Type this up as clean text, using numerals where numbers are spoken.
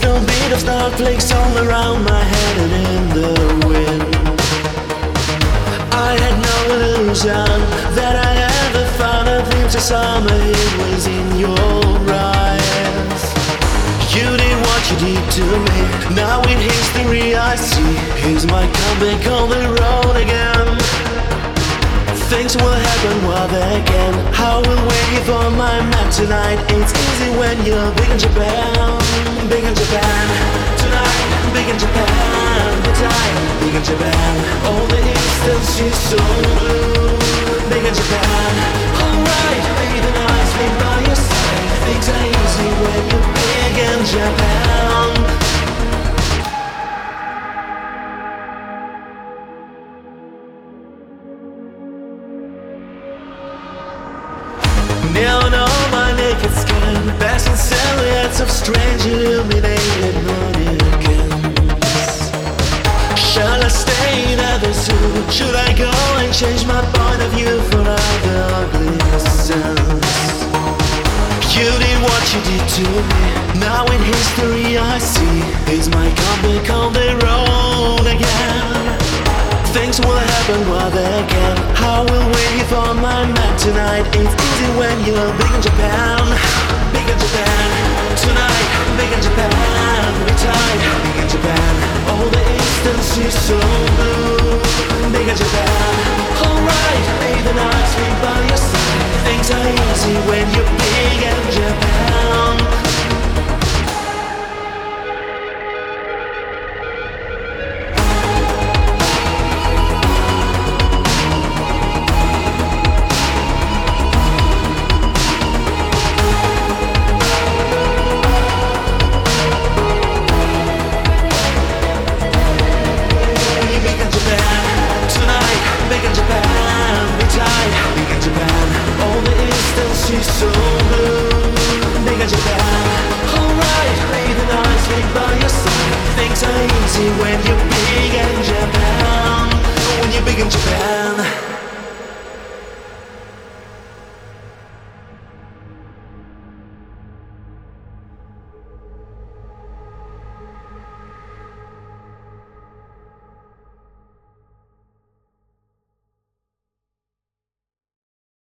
no beat of snowflakes all around my head and in the wind. I had no illusion that I ever found a glimpse of summer. It was in your eyes. You did what you did to me. Now in history I see. Here's my comeback on the road again. Things will happen while they can. I will wait for my map tonight. It's easy when you're big in Japan. Big in Japan. Tonight, big in Japan. The time, big in Japan. All the distance is so blue. Big in Japan. Alright, be the nice thing by your side. Things are easy when you're big in Japan. Neon on my naked skin, passing silhouettes of strange illuminated mannequins. Shall I stay at the zoo? Should I go and change my point of view for other ugly sins? You did what you did to me. Now in history I see. Is my comeback on the road again? Things will happen while they can. I will wait for my map tonight. It's easy when you're big in Japan. Big in Japan. Tonight, big in Japan. Be tight, big in Japan. All the distance is so blue. Big in Japan. Alright, be the nice thing by your side. Things are easy when you're big in Japan. So blue, big in Japan. Alright, be the nice thing by your side. Things are easy when you